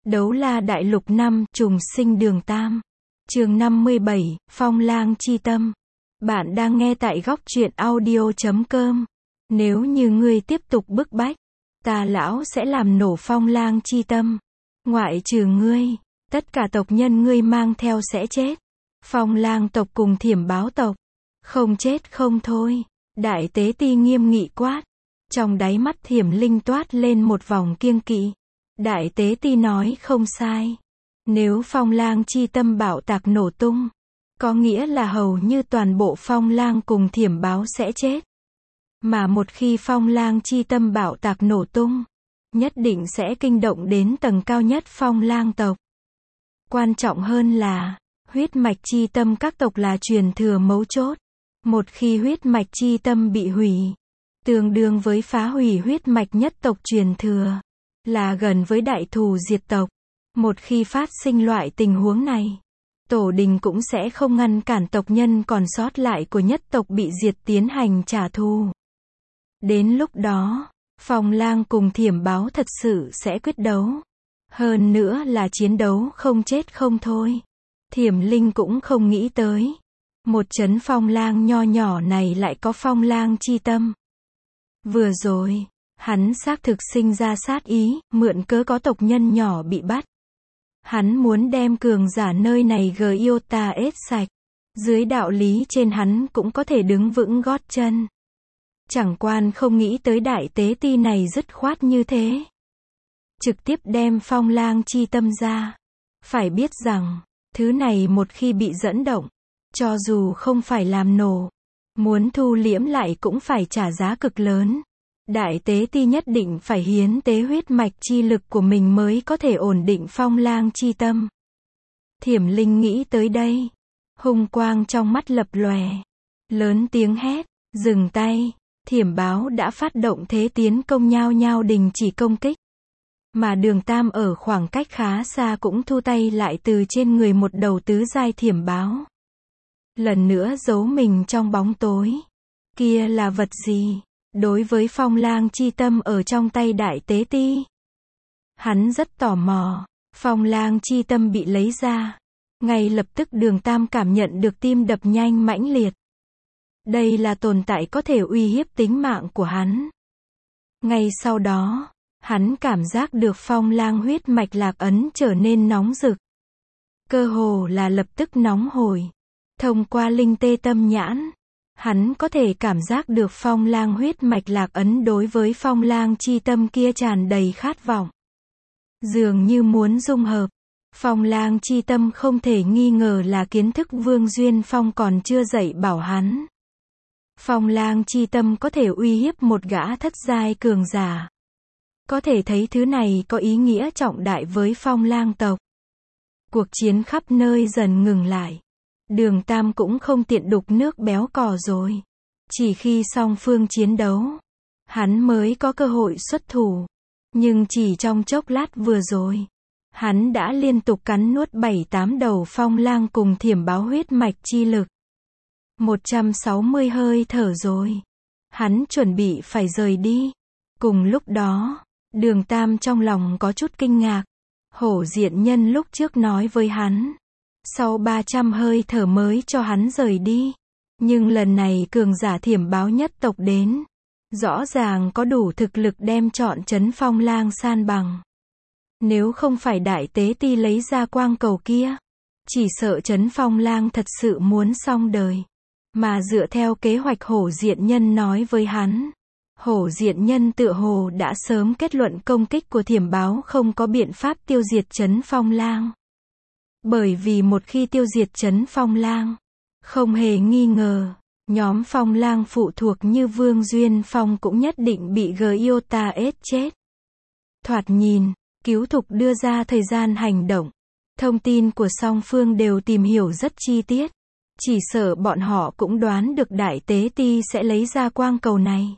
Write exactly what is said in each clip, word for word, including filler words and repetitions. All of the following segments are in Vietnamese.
Đấu La Đại Lục năm, Trùng Sinh Đường Tam. Chương năm mươi bảy, Phong Lang Chi Tâm. Bạn đang nghe tại góc truyện audio chấm com. Nếu như ngươi tiếp tục bức bách, ta lão sẽ làm nổ Phong Lang Chi Tâm. Ngoại trừ ngươi, tất cả tộc nhân ngươi mang theo sẽ chết. Phong Lang tộc cùng Thiểm Báo tộc, không chết không thôi. Đại tế ti nghiêm nghị quát. Trong đáy mắt Thiểm Linh toát lên một vòng kiêng kỵ. Đại tế ti nói không sai. Nếu Phong Lang Chi Tâm bạo tạc nổ tung, có nghĩa là hầu như toàn bộ Phong Lang cùng Thiểm Báo sẽ chết. Mà một khi Phong Lang Chi Tâm bạo tạc nổ tung, nhất định sẽ kinh động đến tầng cao nhất Phong Lang tộc. Quan trọng hơn là, huyết mạch chi tâm các tộc là truyền thừa mấu chốt. Một khi huyết mạch chi tâm bị hủy, tương đương với phá hủy huyết mạch nhất tộc truyền thừa, là gần với đại thù diệt tộc. Một khi phát sinh loại tình huống này, tổ đình cũng sẽ không ngăn cản tộc nhân còn sót lại của nhất tộc bị diệt tiến hành trả thù. Đến lúc đó, Phong Lang cùng Thiểm Báo thật sự sẽ quyết đấu. Hơn nữa là chiến đấu không chết không thôi. Thiểm Linh cũng không nghĩ tới, một chấn Phong Lang nho nhỏ này lại có Phong Lang chi tâm. Vừa rồi, hắn xác thực sinh ra sát ý, mượn cớ có tộc nhân nhỏ bị bắt. Hắn muốn đem cường giả nơi này Giota ết sạch. Dưới đạo lý trên hắn cũng có thể đứng vững gót chân. Chẳng quan không nghĩ tới đại tế ti này dứt khoát như thế. Trực tiếp đem Phong Lang chi tâm ra. Phải biết rằng, thứ này một khi bị dẫn động, cho dù không phải làm nổ, muốn thu liễm lại cũng phải trả giá cực lớn. Đại tế ti nhất định phải hiến tế huyết mạch chi lực của mình mới có thể ổn định Phong Lang chi tâm. Thiểm Linh nghĩ tới đây, hung quang trong mắt lập lòe, lớn tiếng hét, dừng tay. Thiểm Báo đã phát động thế tiến công, nhao nhao đình chỉ công kích. Mà Đường Tam ở khoảng cách khá xa cũng thu tay lại từ trên người một đầu tứ giai Thiểm Báo. Lần nữa giấu mình trong bóng tối. Kia là vật gì? Đối với Phong Lang chi tâm ở trong tay đại tế ti, hắn rất tò mò. Phong Lang chi tâm bị lấy ra, ngay lập tức Đường Tam cảm nhận được tim đập nhanh mãnh liệt. Đây là tồn tại có thể uy hiếp tính mạng của hắn. Ngay sau đó, hắn cảm giác được Phong Lang huyết mạch lạc ấn trở nên nóng rực. Cơ hồ là lập tức nóng hổi. Thông qua linh tê tâm nhãn, hắn có thể cảm giác được Phong Lang huyết mạch lạc ấn đối với Phong Lang chi tâm kia tràn đầy khát vọng. Dường như muốn dung hợp. Phong Lang chi tâm không thể nghi ngờ là kiến thức Vương Duyên Phong còn chưa dạy bảo hắn. Phong Lang chi tâm có thể uy hiếp một gã thất giai cường giả. Có thể thấy thứ này có ý nghĩa trọng đại với Phong Lang tộc. Cuộc chiến khắp nơi dần ngừng lại. Đường Tam cũng không tiện đục nước béo cò rồi. Chỉ khi song phương chiến đấu, hắn mới có cơ hội xuất thủ. Nhưng chỉ trong chốc lát vừa rồi, hắn đã liên tục cắn nuốt bảy tám đầu Phong Lang cùng Thiểm Báo huyết mạch chi lực. một trăm sáu mươi hơi thở rồi. Hắn chuẩn bị phải rời đi. Cùng lúc đó, Đường Tam trong lòng có chút kinh ngạc. Hổ Diện Nhân lúc trước nói với hắn, sau ba trăm hơi thở mới cho hắn rời đi. Nhưng lần này cường giả Thiểm Báo nhất tộc đến, rõ ràng có đủ thực lực đem trọn trấn Phong Lang san bằng. Nếu không phải đại tế ti lấy ra quang cầu kia, chỉ sợ trấn Phong Lang thật sự muốn xong đời. Mà dựa theo kế hoạch Hổ Diện Nhân nói với hắn, Hổ Diện Nhân tựa hồ đã sớm kết luận công kích của Thiểm Báo không có biện pháp tiêu diệt trấn Phong Lang. Bởi vì một khi tiêu diệt trấn Phong Lang, không hề nghi ngờ, nhóm Phong Lang phụ thuộc như Vương Duyên Phong cũng nhất định bị Giota ết chết. Thoạt nhìn, Cứu Thục đưa ra thời gian hành động. Thông tin của song phương đều tìm hiểu rất chi tiết. Chỉ sợ bọn họ cũng đoán được đại tế ti sẽ lấy ra quang cầu này.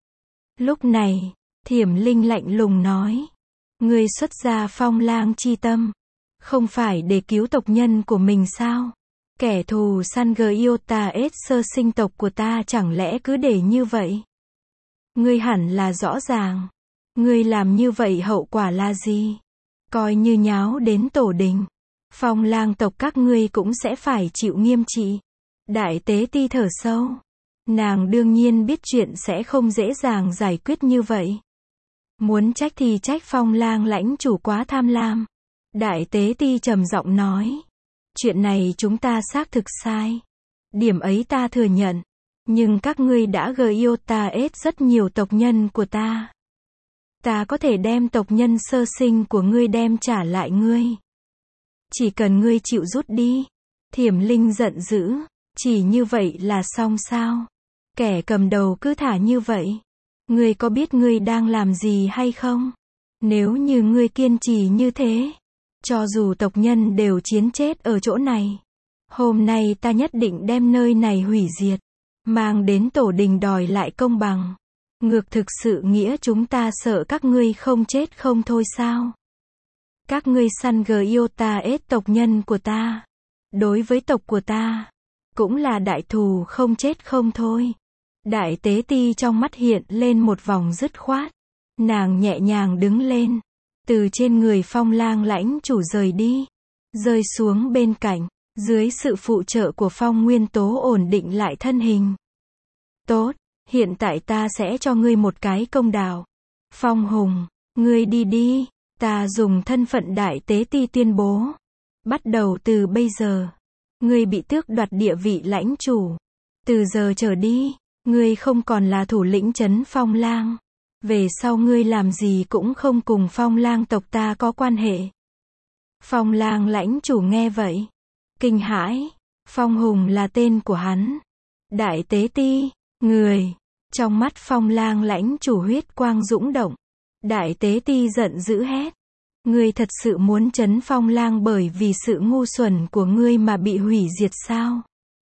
Lúc này, Thiểm Linh lạnh lùng nói, ngươi xuất ra Phong Lang chi tâm, không phải để cứu tộc nhân của mình sao? Kẻ thù săn Giota ết sơ sinh tộc của ta chẳng lẽ cứ để như vậy? Ngươi hẳn là rõ ràng. Ngươi làm như vậy hậu quả là gì? Coi như nháo đến tổ đình, Phong Lang tộc các ngươi cũng sẽ phải chịu nghiêm trị. Đại tế ti thở sâu. Nàng đương nhiên biết chuyện sẽ không dễ dàng giải quyết như vậy. Muốn trách thì trách Phong Lang lãnh chủ quá tham lam. Đại tế ti trầm giọng nói. Chuyện này chúng ta xác thực sai. Điểm ấy ta thừa nhận. Nhưng các ngươi đã gây yêu ta ết rất nhiều tộc nhân của ta. Ta có thể đem tộc nhân sơ sinh của ngươi đem trả lại ngươi. Chỉ cần ngươi chịu rút đi. Thiểm Linh giận dữ. Chỉ như vậy là xong sao? Kẻ cầm đầu cứ thả như vậy. Ngươi có biết ngươi đang làm gì hay không? Nếu như ngươi kiên trì như thế, cho dù tộc nhân đều chiến chết ở chỗ này, hôm nay ta nhất định đem nơi này hủy diệt, mang đến tổ đình đòi lại công bằng. Ngược thực sự nghĩa chúng ta sợ các ngươi không chết không thôi sao? Các ngươi săn gờ yêu ta ết tộc nhân của ta. Đối với tộc của ta, cũng là đại thù không chết không thôi. Đại tế ti trong mắt hiện lên một vòng dứt khoát. Nàng nhẹ nhàng đứng lên. Từ trên người Phong Lang lãnh chủ rời đi. Rơi xuống bên cạnh. Dưới sự phụ trợ của Phong Nguyên Tố ổn định lại thân hình. Tốt, hiện tại ta sẽ cho ngươi một cái công đạo. Phong Hùng, ngươi đi đi. Ta dùng thân phận đại tế ti tuyên bố. Bắt đầu từ bây giờ, ngươi bị tước đoạt địa vị lãnh chủ. Từ giờ trở đi, ngươi không còn là thủ lĩnh trấn Phong Lang. Về sau ngươi làm gì cũng không cùng Phong Lang tộc ta có quan hệ. Phong Lang lãnh chủ nghe vậy. Kinh hãi. Phong Hùng là tên của hắn. Đại tế ti, người. Trong mắt Phong Lang lãnh chủ huyết quang dũng động. Đại tế ti giận dữ hét. Ngươi thật sự muốn trấn Phong Lang bởi vì sự ngu xuẩn của ngươi mà bị hủy diệt sao?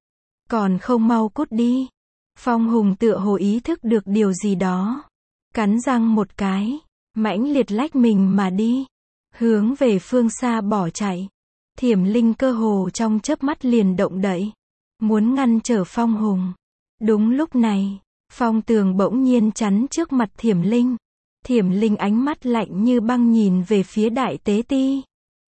Còn không mau cút đi. Phong Hùng tựa hồ ý thức được điều gì đó. Cắn răng một cái. Mãnh liệt lách mình mà đi. Hướng về phương xa bỏ chạy. Thiểm Linh cơ hồ trong chớp mắt liền động đậy. Muốn ngăn trở Phong Hùng. Đúng lúc này, Phong Tường bỗng nhiên chắn trước mặt Thiểm Linh. Thiểm Linh ánh mắt lạnh như băng nhìn về phía đại tế ti.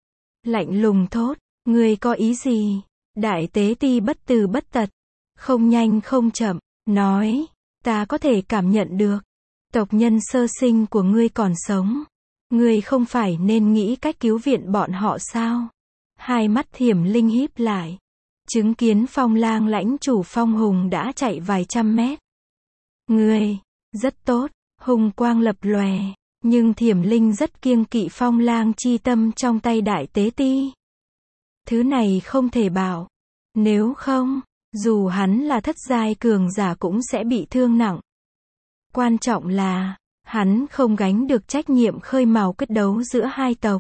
Lạnh lùng thốt, ngươi có ý gì? Đại tế ti bất từ bất tật. Không nhanh không chậm, nói, ta có thể cảm nhận được. Tộc nhân sơ sinh của ngươi còn sống. Ngươi không phải nên nghĩ cách cứu viện bọn họ sao? Hai mắt Thiểm Linh híp lại. Chứng kiến Phong Lang lãnh chủ Phong Hùng đã chạy vài trăm mét. Ngươi, rất tốt. Hùng quang lập lòe, nhưng Thiểm Linh rất kiêng kỵ Phong Lang chi tâm trong tay đại tế ti. Thứ này không thể bảo. Nếu không, dù hắn là thất giai cường giả cũng sẽ bị thương nặng. Quan trọng là, hắn không gánh được trách nhiệm khơi mào quyết đấu giữa hai tộc.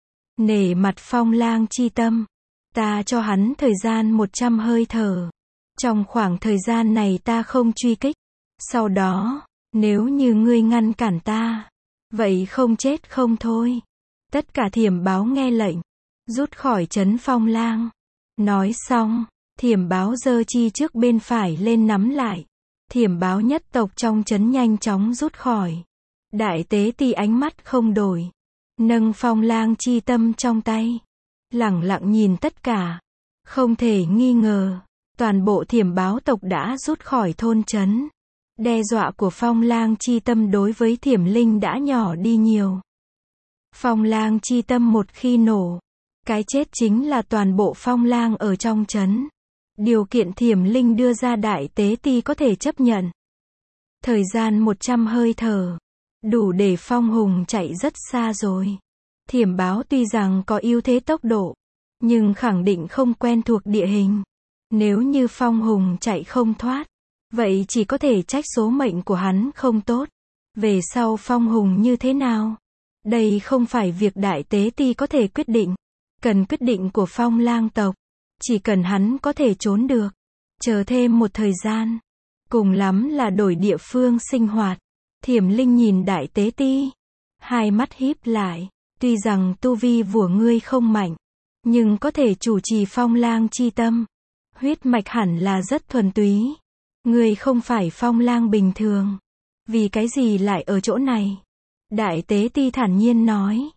Nể mặt Phong Lang chi tâm, ta cho hắn thời gian một trăm hơi thở. Trong khoảng thời gian này ta không truy kích. Sau đó, nếu như ngươi ngăn cản ta, vậy không chết không thôi. Tất cả Thiểm báo nghe lệnh, rút khỏi trấn Phong Lang. Nói xong, Thiểm báo giơ chi trước bên phải lên nắm lại. Thiểm báo nhất tộc trong trấn nhanh chóng rút khỏi. Đại tế ti ánh mắt không đổi, nâng Phong Lang chi tâm trong tay, lẳng lặng nhìn tất cả. Không thể nghi ngờ, toàn bộ Thiểm báo tộc đã rút khỏi thôn trấn. Đe dọa của Phong Lang chi tâm đối với Thiểm Linh đã nhỏ đi nhiều. Phong Lang chi tâm một khi nổ, cái chết chính là toàn bộ Phong Lang ở trong trấn. Điều kiện Thiểm Linh đưa ra đại tế ti có thể chấp nhận. Thời gian một trăm hơi thở, đủ để Phong Hùng chạy rất xa rồi. Thiểm báo tuy rằng có ưu thế tốc độ, nhưng khẳng định không quen thuộc địa hình. Nếu như Phong Hùng chạy không thoát, vậy chỉ có thể trách số mệnh của hắn không tốt. Về sau Phong Hùng như thế nào? Đây không phải việc đại tế ti có thể quyết định. Cần quyết định của Phong Lang tộc. Chỉ cần hắn có thể trốn được. Chờ thêm một thời gian. Cùng lắm là đổi địa phương sinh hoạt. Thiểm Linh nhìn đại tế ti. Hai mắt híp lại. Tuy rằng tu vi của ngươi không mạnh, nhưng có thể chủ trì Phong Lang chi tâm. Huyết mạch hẳn là rất thuần túy. Ngươi không phải Phong Lang bình thường. Vì cái gì lại ở chỗ này? Đại tế ti thản nhiên nói.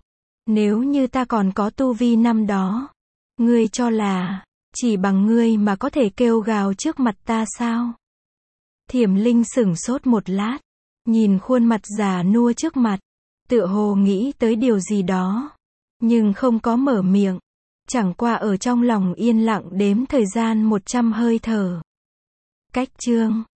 Nếu như ta còn có tu vi năm đó, ngươi cho là, chỉ bằng ngươi mà có thể kêu gào trước mặt ta sao? Thiểm Linh sửng sốt một lát, nhìn khuôn mặt già nua trước mặt, tựa hồ nghĩ tới điều gì đó, nhưng không có mở miệng, chẳng qua ở trong lòng yên lặng đếm thời gian một trăm hơi thở. Cách chương